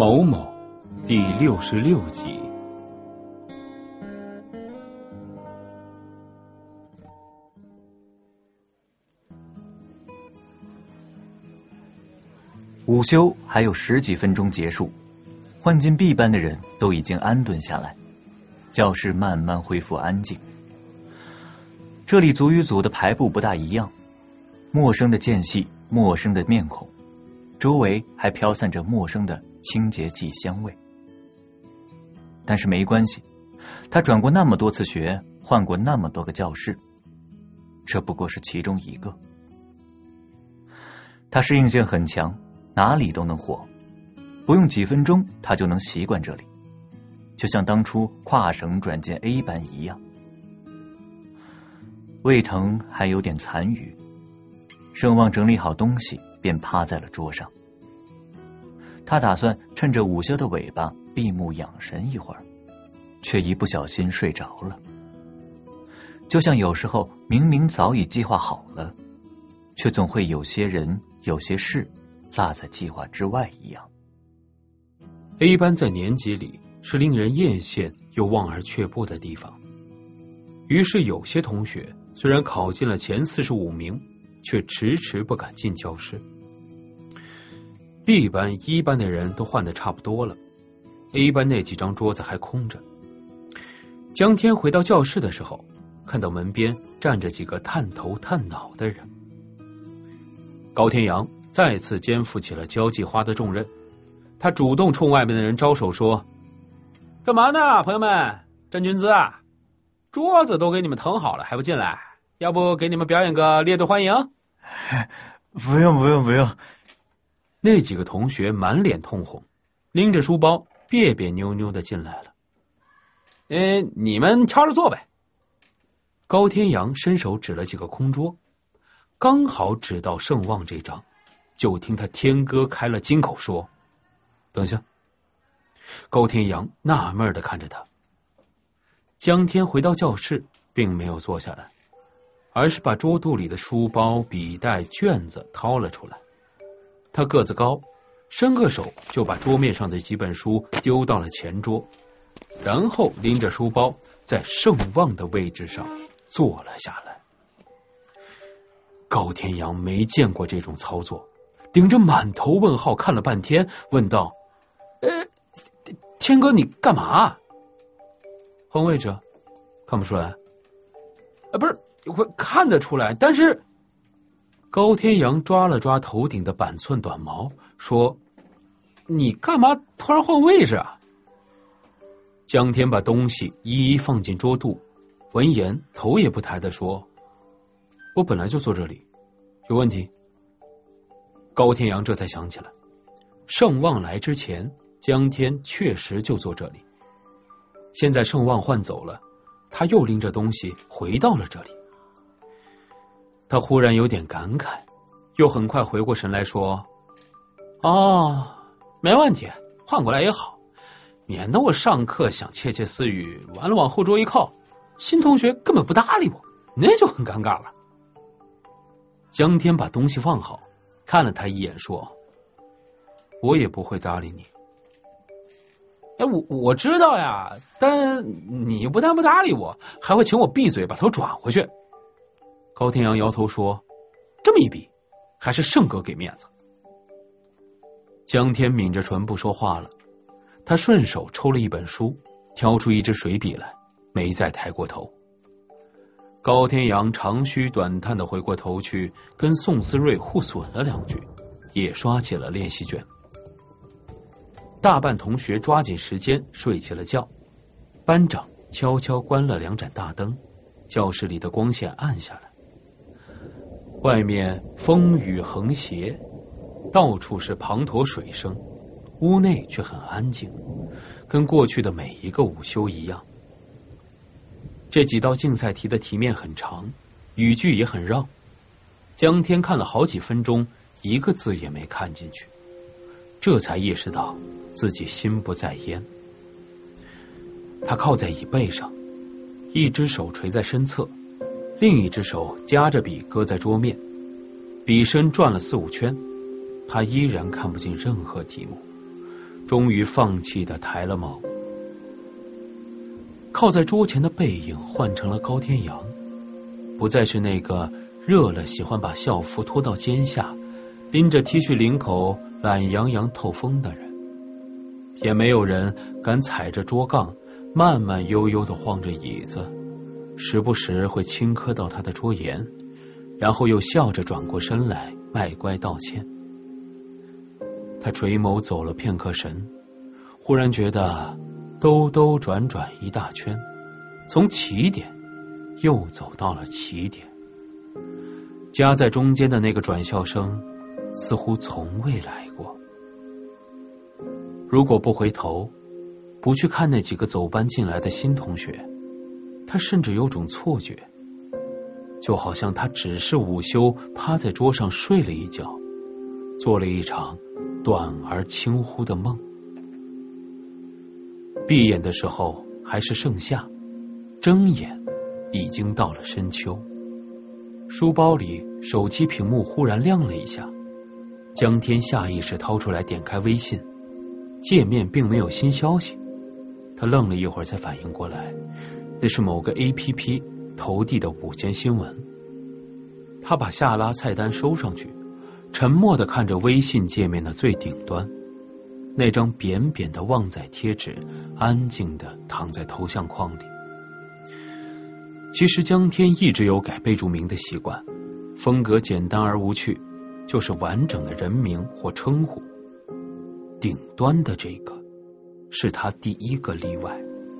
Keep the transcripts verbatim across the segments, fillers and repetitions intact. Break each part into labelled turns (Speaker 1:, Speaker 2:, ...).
Speaker 1: 某某第六十六集。
Speaker 2: 午休还有十几分钟结束，换进 B 班的人都已经安顿下来，教室慢慢恢复安静。这里组与组的排布不大一样，陌生的间隙，陌生的面孔，周围还飘散着陌生的清洁剂香味。但是没关系，他转过那么多次学，换过那么多个教室，这不过是其中一个。他适应性很强，哪里都能活，不用几分钟他就能习惯这里，就像当初跨省转进 A 班一样。胃疼还有点残余，盛旺整理好东西便趴在了桌上。他打算趁着午休的尾巴闭目养神一会儿，却一不小心睡着了。就像有时候明明早已计划好了，却总会有些人有些事落在计划之外一样。
Speaker 1: A 班在年级里是令人艳羡又望而却步的地方，于是有些同学虽然考进了前四十五名，却迟迟不敢进教室。 B 班、一班的人都换得差不多了， A 班那几张桌子还空着。江天回到教室的时候，看到门边站着几个探头探脑的人。高天阳再次肩负起了交际花的重任，他主动冲外面的人招手说：“干嘛呢，朋友们？站军姿啊？桌子都给你们腾好了，还不进来？要不给你们表演个列队欢迎？”
Speaker 2: 不用不用不用。
Speaker 1: 那几个同学满脸通红，拎着书包别别扭扭的进来了。呃，你们挑着坐呗。高天阳伸手指了几个空桌，刚好指到盛旺这张，就听他天哥开了金口说：“等下。”高天阳纳闷的看着他。江天回到教室，并没有坐下来，而是把桌肚里的书包、笔袋、卷子掏了出来。他个子高，伸个手就把桌面上的几本书丢到了前桌，然后拎着书包在盛旺的位置上坐了下来。高天阳没见过这种操作，顶着满头问号看了半天，问道：“呃，天哥你干嘛？换位置？看不出来？啊，不是，我看得出来，但是……”高天阳抓了抓头顶的板寸短毛，说：“你干嘛突然换位置啊？”江天把东西一一放进桌肚，闻言头也不抬的说：“我本来就坐这里，有问题？”高天阳这才想起来，盛旺来之前，江天确实就坐这里。现在盛旺换走了，他又拎着东西回到了这里。他忽然有点感慨，又很快回过神来说：“哦，没问题，换过来也好，免得我上课想窃窃私语，完了往后桌一靠，新同学根本不搭理我，那就很尴尬了。”江天把东西放好，看了他一眼说：“我也不会搭理你。”哎，我我知道呀，但你不但不搭理我，还会请我闭嘴，把头转回去。高天阳摇头说：“这么一比，还是盛哥给面子。”江天抿着唇不说话了，他顺手抽了一本书，挑出一支水笔来，没再抬过头。高天阳长吁短叹的回过头去，跟宋思睿互损了两句，也刷起了练习卷。大半同学抓紧时间睡起了觉，班长悄悄关了两盏大灯，教室里的光线暗下来。外面风雨横斜，到处是滂沱水声，屋内却很安静，跟过去的每一个午休一样。这几道竞赛题的题面很长，语句也很绕，江天看了好几分钟，一个字也没看进去，这才意识到自己心不在焉。他靠在椅背上，一只手垂在身侧，另一只手夹着笔搁在桌面，笔身转了四五圈，他依然看不进任何题目， 终于放弃的抬了帽。靠在桌前的背影换成了高天阳，不再是那个热了喜欢把校服拖到肩下，拎着 T 恤领口懒洋洋透风的人，也没有人敢踩着桌杠慢慢悠悠地晃着椅子，时不时会轻磕到他的桌沿，然后又笑着转过身来卖乖道歉。他垂眸走了片刻神，忽然觉得兜兜转转一大圈，从起点又走到了起点。夹在中间的那个转校生似乎从未来过。如果不回头，不去看那几个走班进来的新同学，他甚至有种错觉，就好像他只是午休趴在桌上睡了一觉，做了一场短而轻忽的梦。闭眼的时候还是盛夏，睁眼已经到了深秋。书包里手机屏幕忽然亮了一下，江天下意识掏出来点开微信，界面并没有新消息。他愣了一会儿才反应过来，那是某个 A P P 投递的午间新闻。他把下拉菜单收上去，沉默地看着微信界面的最顶端，那张扁扁的旺仔贴纸安静地躺在头像框里。其实江天一直有改备注名的习惯，风格简单而无趣，就是完整的人名或称呼。顶端的这个是他第一个例外。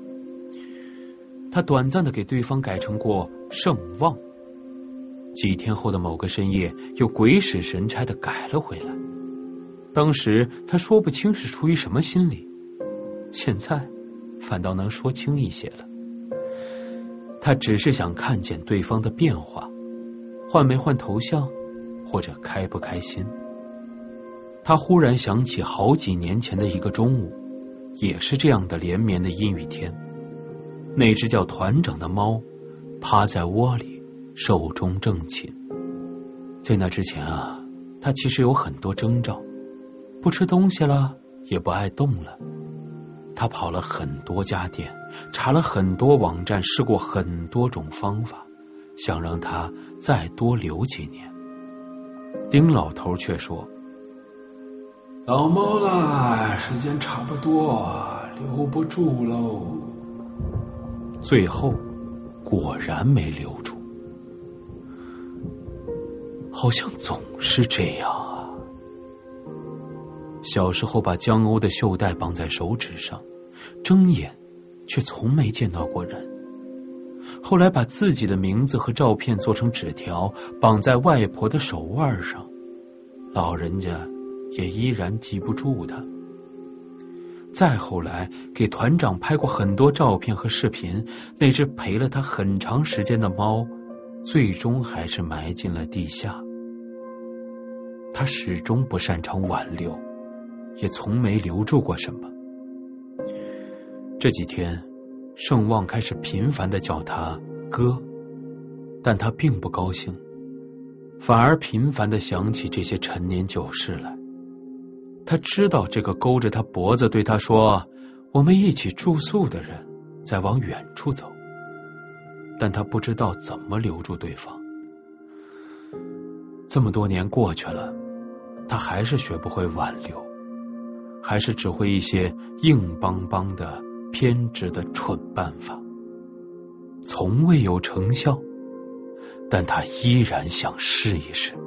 Speaker 1: 他短暂的给对方改成过盛望，几天后的某个深夜又鬼使神差的改了回来。当时他说不清是出于什么心理，现在反倒能说清一些了。他只是想看见对方的变化，换没换头像，或者开不开心。他忽然想起好几年前的一个中午，也是这样的连绵的阴雨天，那只叫团长的猫趴在窝里寿终正寝。在那之前啊，他其实有很多征兆，不吃东西了，也不爱动了。他跑了很多家店，查了很多网站，试过很多种方法，想让他再多留几年。丁老头却说，老猫啦，时间差不多，留不住喽。最后果然没留住。好像总是这样啊。小时候把江鸥的袖带绑在手指上，睁眼却从没见到过人。后来把自己的名字和照片做成纸条，绑在外婆的手腕上，老人家也依然记不住他。再后来给团长拍过很多照片和视频，那只陪了他很长时间的猫最终还是埋进了地下。他始终不擅长挽留，也从没留住过什么。这几天盛旺开始频繁地叫他哥，但他并不高兴，反而频繁地想起这些陈年旧事来。他知道这个勾着他脖子对他说我们一起住宿的人在往远处走，但他不知道怎么留住对方。这么多年过去了，他还是学不会挽留，还是只会一些硬邦邦的偏执的蠢办法，从未有成效，但他依然想试一试。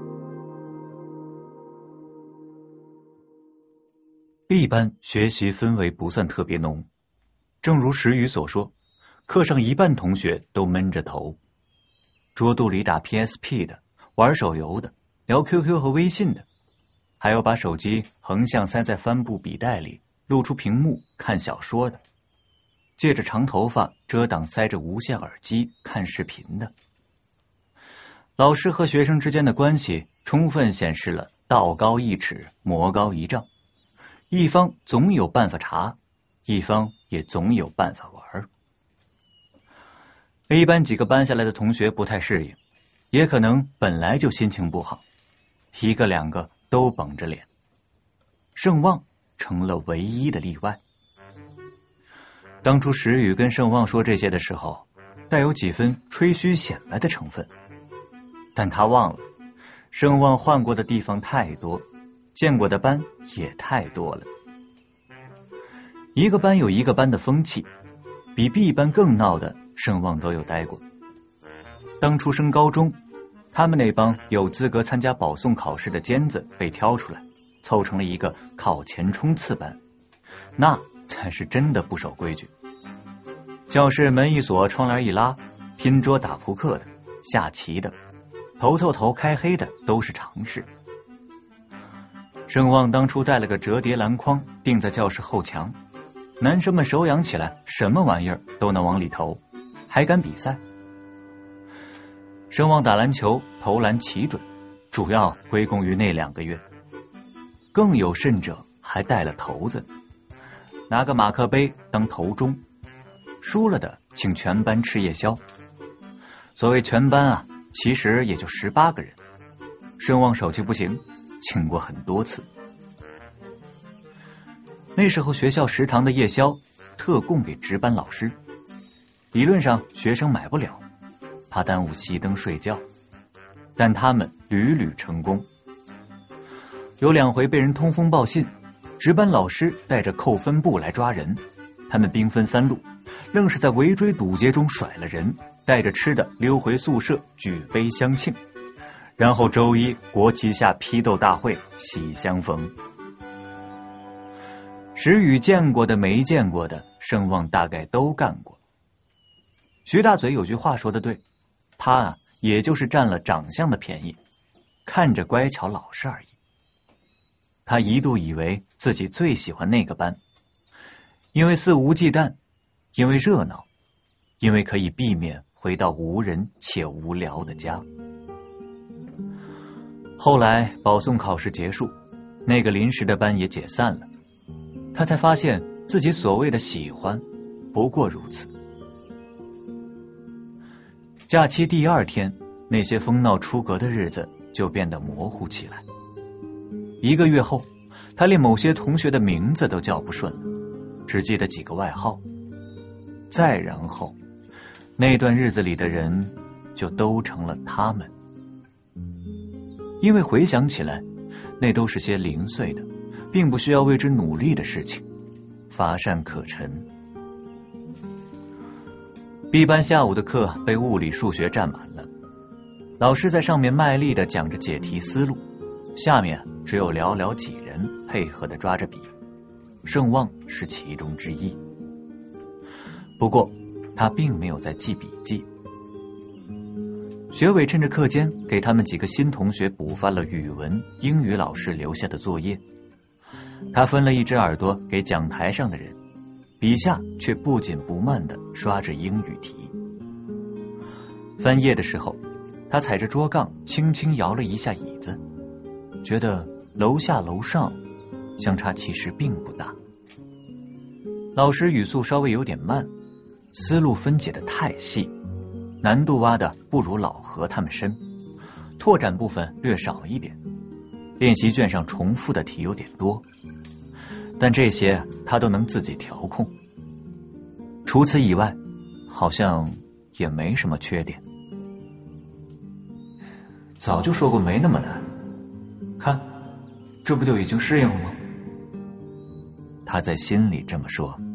Speaker 2: B 班学习氛围不算特别浓，正如石宇所说，课上一半同学都闷着头，桌肚里打 P S P 的，玩手游的，聊 Q Q 和微信的，还有把手机横向塞在帆布笔袋里露出屏幕看小说的，借着长头发遮挡塞着无线耳机看视频的。老师和学生之间的关系充分显示了道高一尺，魔高一丈，一方总有办法查，一方也总有办法玩。A 班几个搬下来的同学不太适应，也可能本来就心情不好，一个两个都绷着脸。盛旺成了唯一的例外。当初石宇跟盛旺说这些的时候，带有几分吹嘘显摆的成分，但他忘了盛旺换过的地方太多，见过的班也太多了。一个班有一个班的风气，比 B 班更闹的盛旺都有待过。当初升高中，他们那帮有资格参加保送考试的尖子被挑出来，凑成了一个考前冲刺班，那才是真的不守规矩。教室门一锁，窗帘一拉，拼桌打扑克的、下棋的、头凑头开黑的都是常事。盛旺当初带了个折叠篮筐钉在教室后墙，男生们手痒起来，什么玩意儿都能往里投，还敢比赛。盛旺打篮球投篮奇准，主要归功于那两个月。更有甚者还带了头子，拿个马克杯当头钟，输了的请全班吃夜宵。所谓全班啊，其实也就十八个人。盛旺手气不行，请过很多次。那时候学校食堂的夜宵特供给值班老师，理论上学生买不了，怕耽误熄灯睡觉，但他们屡屡成功。有两回被人通风报信，值班老师带着扣分部来抓人，他们兵分三路，愣是在围追堵截中甩了人，带着吃的溜回宿舍举杯相庆，然后周一国旗下批斗大会喜相逢。石宇见过的没见过的，盛旺大概都干过。徐大嘴有句话说的对，他啊也就是占了长相的便宜，看着乖巧老实而已。他一度以为自己最喜欢那个班，因为肆无忌惮，因为热闹，因为可以避免回到无人且无聊的家。后来保送考试结束，那个临时的班也解散了，他才发现自己所谓的喜欢不过如此。假期第二天，那些疯闹出格的日子就变得模糊起来。一个月后，他连某些同学的名字都叫不顺了，只记得几个外号。再然后，那段日子里的人就都成了他们。因为回想起来，那都是些零碎的，并不需要为之努力的事情，乏善可陈。B 班下午的课被物理数学占满了，老师在上面卖力的讲着解题思路，下面只有寥寥几人配合的抓着笔，盛旺是其中之一。不过他并没有在记笔记。学伟趁着课间给他们几个新同学补发了语文、英语老师留下的作业，他分了一只耳朵给讲台上的人，笔下却不紧不慢地刷着英语题。翻页的时候，他踩着桌杠轻轻摇了一下椅子，觉得楼下楼上相差其实并不大。老师语速稍微有点慢，思路分解的太细，难度挖的不如老何他们深，拓展部分略少一点，练习卷上重复的题有点多，但这些他都能自己调控。除此以外，好像也没什么缺点。早就说过没那么难，看，这不就已经适应了吗？他在心里这么说。